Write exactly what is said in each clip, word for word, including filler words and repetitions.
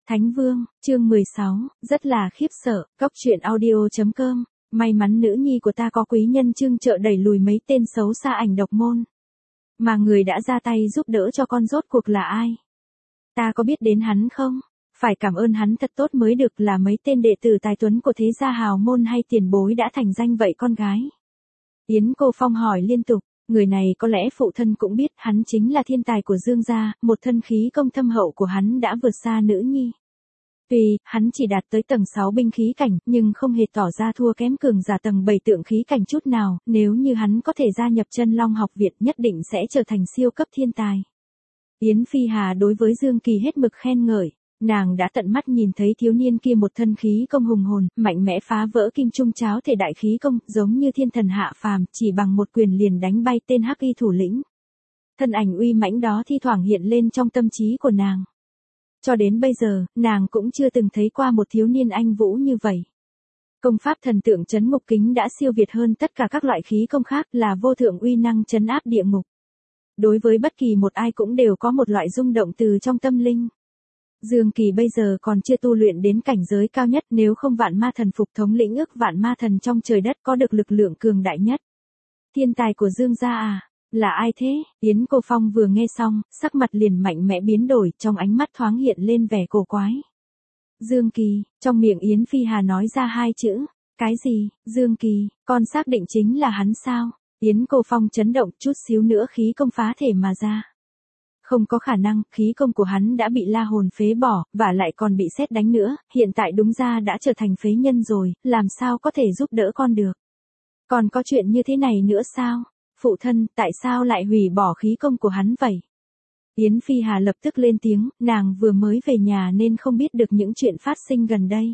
Thánh Vương, chương mười sáu, rất là khiếp sợ, cốc truyện audio.com, may mắn nữ nhi của ta có quý nhân chương trợ đẩy lùi mấy tên xấu xa ảnh độc môn. Mà người đã ra tay giúp đỡ cho con rốt cuộc là ai? Ta có biết đến hắn không? Phải cảm ơn hắn thật tốt mới được, là mấy tên đệ tử tài tuấn của thế gia hào môn hay tiền bối đã thành danh vậy con gái? Yến Cô Phong hỏi liên tục. Người này có lẽ phụ thân cũng biết, hắn chính là thiên tài của Dương gia, một thân khí công thâm hậu của hắn đã vượt xa nữ nhi. Tuy, hắn chỉ đạt tới tầng sáu binh khí cảnh, nhưng không hề tỏ ra thua kém cường giả tầng bảy tượng khí cảnh chút nào, nếu như hắn có thể gia nhập Chân Long học viện nhất định sẽ trở thành siêu cấp thiên tài. Yến Phi Hà đối với Dương Kỳ hết mực khen ngợi. Nàng đã tận mắt nhìn thấy thiếu niên kia một thân khí công hùng hồn, mạnh mẽ phá vỡ kim trung cháo thể đại khí công, giống như thiên thần hạ phàm, chỉ bằng một quyền liền đánh bay tên hắc y thủ lĩnh. Thân ảnh uy mãnh đó thi thoảng hiện lên trong tâm trí của nàng. Cho đến bây giờ, nàng cũng chưa từng thấy qua một thiếu niên anh vũ như vậy. Công pháp thần tượng trấn ngục kính đã siêu việt hơn tất cả các loại khí công khác, là vô thượng uy năng trấn áp địa ngục. Đối với bất kỳ một ai cũng đều có một loại rung động từ trong tâm linh. Dương Kỳ bây giờ còn chưa tu luyện đến cảnh giới cao nhất, nếu không vạn ma thần phục thống lĩnh ước vạn ma thần trong trời đất, có được lực lượng cường đại nhất. Thiên tài của Dương gia à? Là ai thế? Yến Cô Phong vừa nghe xong, sắc mặt liền mạnh mẽ biến đổi, trong ánh mắt thoáng hiện lên vẻ cổ quái. Dương Kỳ, trong miệng Yến Phi Hà nói ra hai chữ. Cái gì? Dương Kỳ, con xác định chính là hắn sao? Yến Cô Phong chấn động, chút xíu nữa khí công phá thể mà ra. Không có khả năng, khí công của hắn đã bị la hồn phế bỏ, và lại còn bị sét đánh nữa, hiện tại đúng ra đã trở thành phế nhân rồi, làm sao có thể giúp đỡ con được. Còn có chuyện như thế này nữa sao? Phụ thân, tại sao lại hủy bỏ khí công của hắn vậy? Yến Phi Hà lập tức lên tiếng, nàng vừa mới về nhà nên không biết được những chuyện phát sinh gần đây.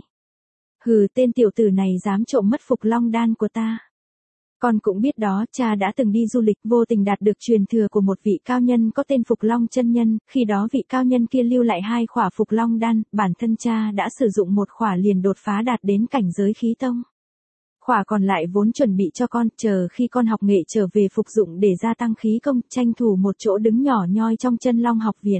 Hừ, tên tiểu tử này dám trộm mất Phục Long đan của ta. Con cũng biết đó, cha đã từng đi du lịch, vô tình đạt được truyền thừa của một vị cao nhân có tên Phục Long chân nhân, khi đó vị cao nhân kia lưu lại hai khỏa Phục Long đan, bản thân cha đã sử dụng một khỏa liền đột phá đạt đến cảnh giới khí tông. Khỏa còn lại vốn chuẩn bị cho con, chờ khi con học nghệ trở về phục dụng để gia tăng khí công, tranh thủ một chỗ đứng nhỏ nhoi trong Chân Long học viện.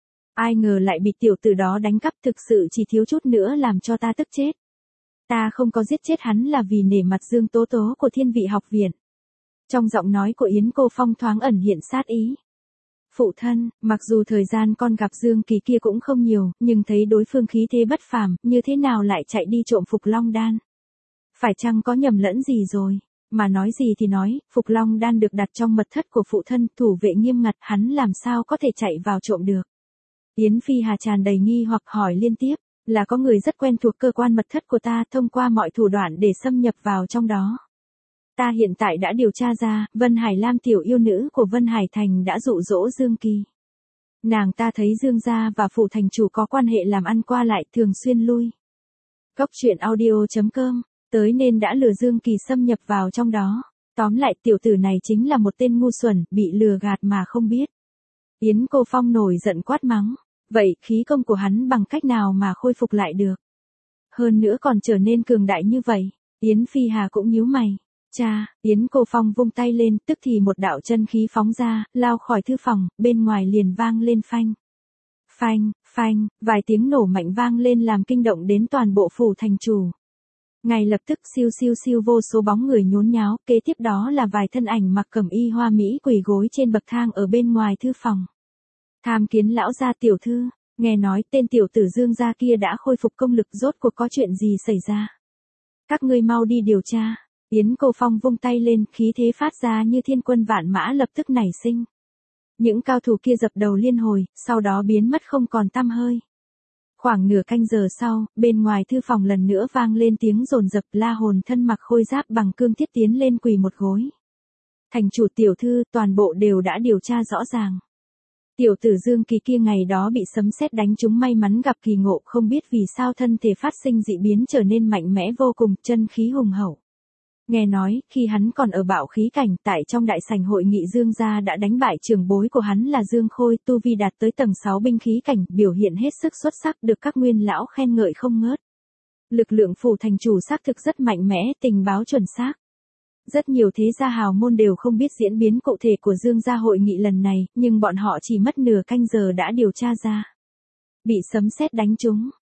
Ai ngờ lại bị tiểu tử đó đánh cắp, thực sự chỉ thiếu chút nữa làm cho ta tức chết. Ta không có giết chết hắn là vì nể mặt Dương Tố Tố của Thiên Vị học viện. Trong giọng nói của Yến Cô Phong thoáng ẩn hiện sát ý. Phụ thân, mặc dù thời gian con gặp Dương Kỳ kia cũng không nhiều, nhưng thấy đối phương khí thế bất phàm, như thế nào lại chạy đi trộm Phục Long đan? Phải chăng có nhầm lẫn gì rồi? Mà nói gì thì nói, Phục Long đan được đặt trong mật thất của phụ thân, thủ vệ nghiêm ngặt, hắn làm sao có thể chạy vào trộm được? Yến Phi Hà tràn đầy nghi hoặc hỏi liên tiếp. Là có người rất quen thuộc cơ quan mật thất của ta, thông qua mọi thủ đoạn để xâm nhập vào trong đó. Ta hiện tại đã điều tra ra, Vân Hải Lam tiểu yêu nữ của Vân Hải Thành đã dụ dỗ Dương Kỳ. Nàng ta thấy Dương gia và phủ thành chủ có quan hệ làm ăn qua lại, thường xuyên lui. Cốc truyện audio.com, tới nên đã lừa Dương Kỳ xâm nhập vào trong đó. Tóm lại tiểu tử này chính là một tên ngu xuẩn, bị lừa gạt mà không biết. Yến Cô Phong nổi giận quát mắng. Vậy, khí công của hắn bằng cách nào mà khôi phục lại được? Hơn nữa còn trở nên cường đại như vậy. Yến Phi Hà cũng nhíu mày. Cha, Yến Cô Phong vung tay lên, tức thì một đạo chân khí phóng ra, lao khỏi thư phòng, bên ngoài liền vang lên phanh. Phanh, phanh, vài tiếng nổ mạnh vang lên làm kinh động đến toàn bộ phủ thành chủ. Ngay lập tức siêu siêu siêu vô số bóng người nhốn nháo, kế tiếp đó là vài thân ảnh mặc cẩm y hoa mỹ quỳ gối trên bậc thang ở bên ngoài thư phòng. Tham kiến lão gia tiểu thư, nghe nói tên tiểu tử Dương gia kia đã khôi phục công lực, rốt cuộc có chuyện gì xảy ra? Các ngươi mau đi điều tra. Yến Cô Phong vung tay lên, khí thế phát ra như thiên quân vạn mã lập tức nảy sinh. Những cao thủ kia dập đầu liên hồi, sau đó biến mất không còn tăm hơi. Khoảng nửa canh giờ sau, bên ngoài thư phòng lần nữa vang lên tiếng rồn rập, La Hồn thân mặc khôi giáp bằng cương thiết tiến lên quỳ một gối. Thành chủ tiểu thư, toàn bộ đều đã điều tra rõ ràng. Tiểu tử Dương Kỳ kia ngày đó bị sấm sét đánh trúng, may mắn gặp kỳ ngộ, không biết vì sao thân thể phát sinh dị biến trở nên mạnh mẽ vô cùng, chân khí hùng hậu. Nghe nói, khi hắn còn ở bạo khí cảnh, tại trong đại sảnh hội nghị Dương gia đã đánh bại trưởng bối của hắn là Dương Khôi, tu vi đạt tới tầng sáu binh khí cảnh, biểu hiện hết sức xuất sắc, được các nguyên lão khen ngợi không ngớt. Lực lượng phủ thành chủ xác thực rất mạnh mẽ, tình báo chuẩn xác. Rất nhiều thế gia hào môn đều không biết diễn biến cụ thể của Dương gia hội nghị lần này, nhưng bọn họ chỉ mất nửa canh giờ đã điều tra ra. Bị sấm sét đánh trúng,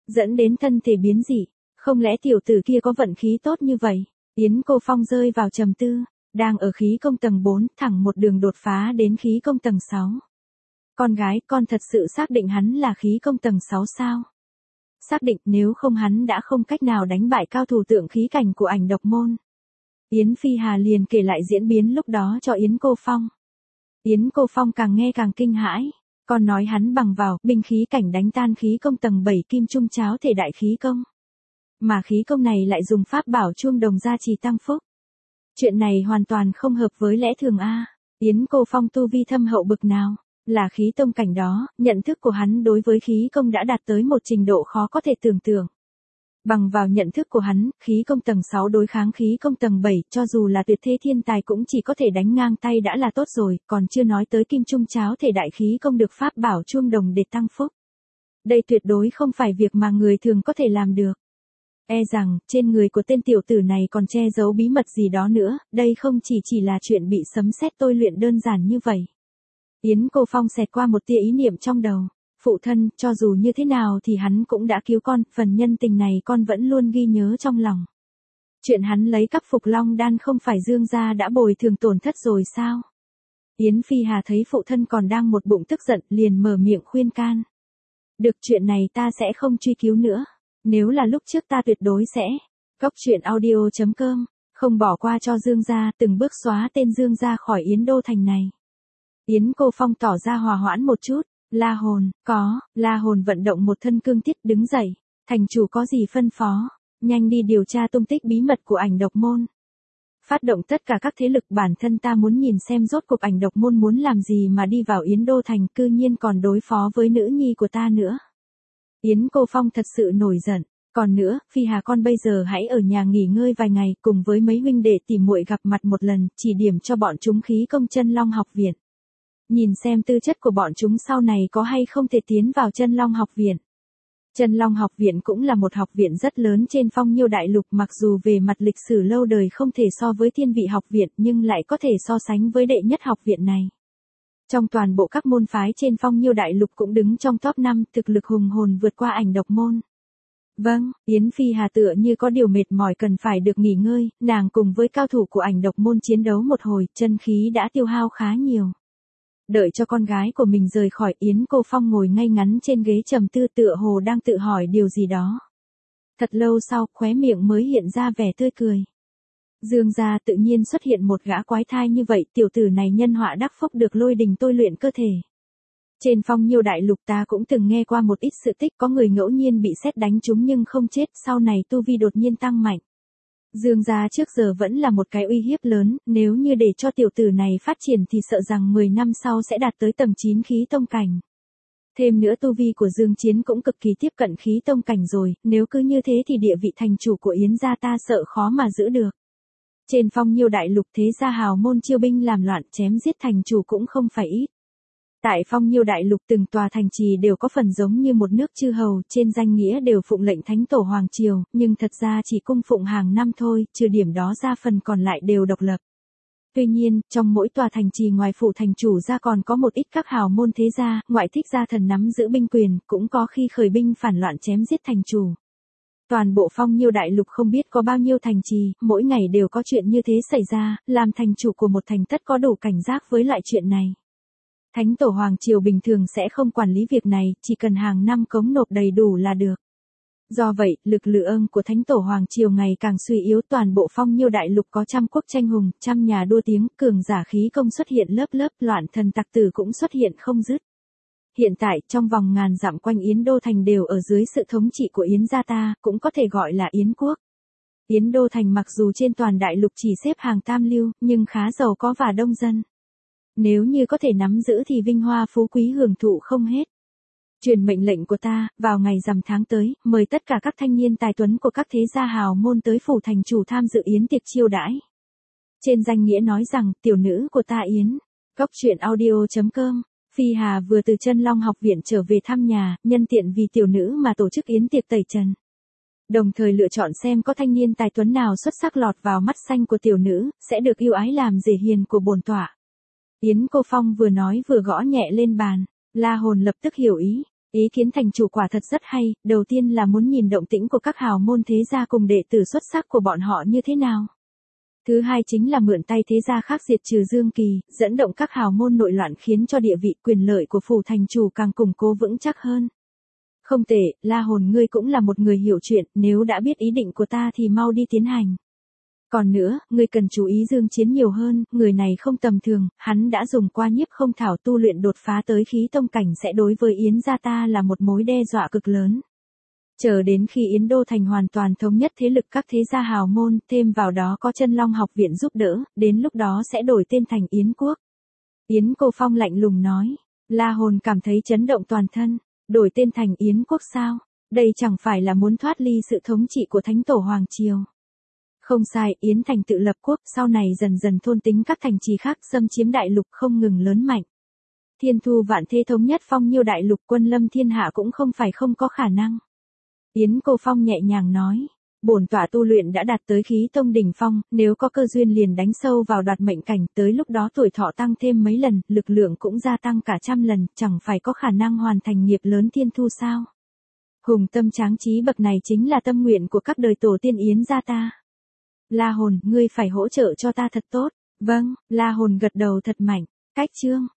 dẫn đến thân thể biến dị. Không lẽ tiểu tử kia có vận khí tốt như vậy? Yến Cô Phong rơi vào trầm tư, đang ở khí công tầng bốn, thẳng một đường đột phá đến khí công tầng sáu. Con gái, con thật sự xác định hắn là khí công tầng sáu sao? Xác định, nếu không hắn đã không cách nào đánh bại cao thủ tượng khí cảnh của ảnh độc môn. Yến Phi Hà liền kể lại diễn biến lúc đó cho Yến Cô Phong. Yến Cô Phong càng nghe càng kinh hãi, còn nói hắn bằng vào binh khí cảnh đánh tan khí công tầng bảy kim trung cháo thể đại khí công. Mà khí công này lại dùng pháp bảo chuông đồng gia trì tăng phúc. Chuyện này hoàn toàn không hợp với lẽ thường a. Yến Cô Phong tu vi thâm hậu bực nào, là khí tông cảnh đó, nhận thức của hắn đối với khí công đã đạt tới một trình độ khó có thể tưởng tượng. Bằng vào nhận thức của hắn, khí công tầng sáu đối kháng khí công tầng bảy, cho dù là tuyệt thế thiên tài cũng chỉ có thể đánh ngang tay đã là tốt rồi, còn chưa nói tới kim trung cháo thể đại khí công được pháp bảo chuông đồng để tăng phúc. Đây tuyệt đối không phải việc mà người thường có thể làm được. E rằng, trên người của tên tiểu tử này còn che giấu bí mật gì đó nữa, đây không chỉ chỉ là chuyện bị sấm sét tôi luyện đơn giản như vậy. Yến Cô Phong xẹt qua một tia ý niệm trong đầu. Phụ thân, cho dù như thế nào thì hắn cũng đã cứu con, phần nhân tình này con vẫn luôn ghi nhớ trong lòng. Chuyện hắn lấy cắp phục long đan không phải Dương gia đã bồi thường tổn thất rồi sao? Yến Phi Hà thấy phụ thân còn đang một bụng tức giận, liền mở miệng khuyên can. Được, chuyện này ta sẽ không truy cứu nữa. Nếu là lúc trước ta tuyệt đối sẽ. Cốc truyện audio chấm com, không bỏ qua cho Dương gia, từng bước xóa tên Dương gia khỏi Yến Đô thành này. Yến Cô Phong tỏ ra hòa hoãn một chút. La Hồn, có, La Hồn vận động một thân cương thiết đứng dậy. Thành chủ có gì phân phó? Nhanh đi điều tra tung tích bí mật của ảnh độc môn. Phát động tất cả các thế lực, bản thân ta muốn nhìn xem rốt cuộc ảnh độc môn muốn làm gì mà đi vào Yến Đô thành, cư nhiên còn đối phó với nữ nhi của ta nữa. Yến Cô Phong thật sự nổi giận. Còn nữa, Phi Hà con bây giờ hãy ở nhà nghỉ ngơi vài ngày, cùng với mấy huynh đệ tỉ muội gặp mặt một lần, chỉ điểm cho bọn chúng khí công Chân Long học viện. Nhìn xem tư chất của bọn chúng sau này có hay không thể tiến vào Chân Long học viện. Chân Long học viện cũng là một học viện rất lớn trên Phong Nhiêu đại lục, mặc dù về mặt lịch sử lâu đời không thể so với Thiên Vị học viện nhưng lại có thể so sánh với đệ nhất học viện này. Trong toàn bộ các môn phái trên Phong Nhiêu đại lục cũng đứng trong top năm, thực lực hùng hồn vượt qua ảnh độc môn. Vâng, Yến Phi Hà tựa như có điều mệt mỏi cần phải được nghỉ ngơi, nàng cùng với cao thủ của ảnh độc môn chiến đấu một hồi, chân khí đã tiêu hao khá nhiều. Đợi cho con gái của mình rời khỏi, Yến Cô Phong ngồi ngay ngắn trên ghế trầm tư, tựa hồ đang tự hỏi điều gì đó. Thật lâu sau, khóe miệng mới hiện ra vẻ tươi cười. Dương gia tự nhiên xuất hiện một gã quái thai như vậy, tiểu tử này nhân họa đắc phúc được lôi đình tôi luyện cơ thể. Trên Phong Nhiêu đại lục ta cũng từng nghe qua một ít sự tích, có người ngẫu nhiên bị sét đánh trúng nhưng không chết, sau này tu vi đột nhiên tăng mạnh. Dương gia trước giờ vẫn là một cái uy hiếp lớn, nếu như để cho tiểu tử này phát triển thì sợ rằng mười năm sau sẽ đạt tới tầng chín khí tông cảnh. Thêm nữa tu vi của Dương Chiến cũng cực kỳ tiếp cận khí tông cảnh rồi, nếu cứ như thế thì địa vị thành chủ của Yến gia ta sợ khó mà giữ được. Trên Phong Nhiêu đại lục thế gia hào môn chiêu binh làm loạn, chém giết thành chủ cũng không phải ít. Tại Phong Nhiêu đại lục từng tòa thành trì đều có phần giống như một nước chư hầu, trên danh nghĩa đều phụng lệnh Thánh Tổ Hoàng Triều, nhưng thật ra chỉ cung phụng hàng năm thôi, trừ điểm đó ra phần còn lại đều độc lập. Tuy nhiên, trong mỗi tòa thành trì ngoài phụ thành chủ ra còn có một ít các hào môn thế gia, ngoại thích gia thần nắm giữ binh quyền, cũng có khi khởi binh phản loạn chém giết thành chủ. Toàn bộ Phong Nhiêu đại lục không biết có bao nhiêu thành trì, mỗi ngày đều có chuyện như thế xảy ra, làm thành chủ của một thành tất có đủ cảnh giác với loại chuyện này. Thánh Tổ Hoàng Triều bình thường sẽ không quản lý việc này, chỉ cần hàng năm cống nộp đầy đủ là được. Do vậy, lực lượng của Thánh Tổ Hoàng Triều ngày càng suy yếu, toàn bộ Phong Nhiêu đại lục có trăm quốc tranh hùng, trăm nhà đua tiếng, cường giả khí công xuất hiện lớp lớp, loạn thần tặc tử cũng xuất hiện không dứt. Hiện tại, trong vòng ngàn dặm quanh Yến Đô thành đều ở dưới sự thống trị của Yến gia ta, cũng có thể gọi là Yến quốc. Yến Đô thành mặc dù trên toàn đại lục chỉ xếp hàng tam lưu, nhưng khá giàu có và đông dân. Nếu như có thể nắm giữ thì vinh hoa phú quý hưởng thụ không hết. Truyền mệnh lệnh của ta, vào ngày rằm tháng tới, mời tất cả các thanh niên tài tuấn của các thế gia hào môn tới phủ thành chủ tham dự yến tiệc chiêu đãi. Trên danh nghĩa nói rằng, tiểu nữ của ta Yến. Cốc truyện audio chấm com, Phi Hà vừa từ Chân Long học viện trở về thăm nhà, nhân tiện vì tiểu nữ mà tổ chức yến tiệc tẩy trần. Đồng thời lựa chọn xem có thanh niên tài tuấn nào xuất sắc lọt vào mắt xanh của tiểu nữ, sẽ được yêu ái làm rể hiền của bổn tọa. Yến Cô Phong vừa nói vừa gõ nhẹ lên bàn, La Hồn lập tức hiểu ý. Ý kiến thành chủ quả thật rất hay, đầu tiên là muốn nhìn động tĩnh của các hào môn thế gia cùng đệ tử xuất sắc của bọn họ như thế nào. Thứ hai chính là mượn tay thế gia khác diệt trừ Dương Kỳ, dẫn động các hào môn nội loạn khiến cho địa vị quyền lợi của phủ thành chủ càng củng cố vững chắc hơn. Không tệ, La Hồn ngươi cũng là một người hiểu chuyện, nếu đã biết ý định của ta thì mau đi tiến hành. Còn nữa, ngươi cần chú ý Dương Chiến nhiều hơn, người này không tầm thường, hắn đã dùng qua nhiếp không thảo tu luyện đột phá tới khí tông cảnh sẽ đối với Yến gia ta là một mối đe dọa cực lớn. Chờ đến khi Yến Đô Thành hoàn toàn thống nhất thế lực các thế gia hào môn, thêm vào đó có Chân Long học viện giúp đỡ, đến lúc đó sẽ đổi tên thành Yến Quốc. Yến Cô Phong lạnh lùng nói, La Hồn cảm thấy chấn động toàn thân, đổi tên thành Yến Quốc sao? Đây chẳng phải là muốn thoát ly sự thống trị của Thánh Tổ Hoàng Triều. Không sai, Yến Thành tự lập quốc, sau này dần dần thôn tính các thành trì khác, xâm chiếm đại lục không ngừng lớn mạnh. Thiên thu vạn thế thống nhất phong nhiêu đại lục, quân lâm thiên hạ cũng không phải không có khả năng. Yến Cô Phong nhẹ nhàng nói, bổn tọa tu luyện đã đạt tới khí tông đỉnh phong, nếu có cơ duyên liền đánh sâu vào đoạt mệnh cảnh, tới lúc đó tuổi thọ tăng thêm mấy lần, lực lượng cũng gia tăng cả trăm lần, chẳng phải có khả năng hoàn thành nghiệp lớn thiên thu sao? Hùng tâm tráng trí bậc này chính là tâm nguyện của các đời tổ tiên Yến gia ta. La Hồn, ngươi phải hỗ trợ cho ta thật tốt. Vâng, La Hồn gật đầu thật mạnh. Cách chương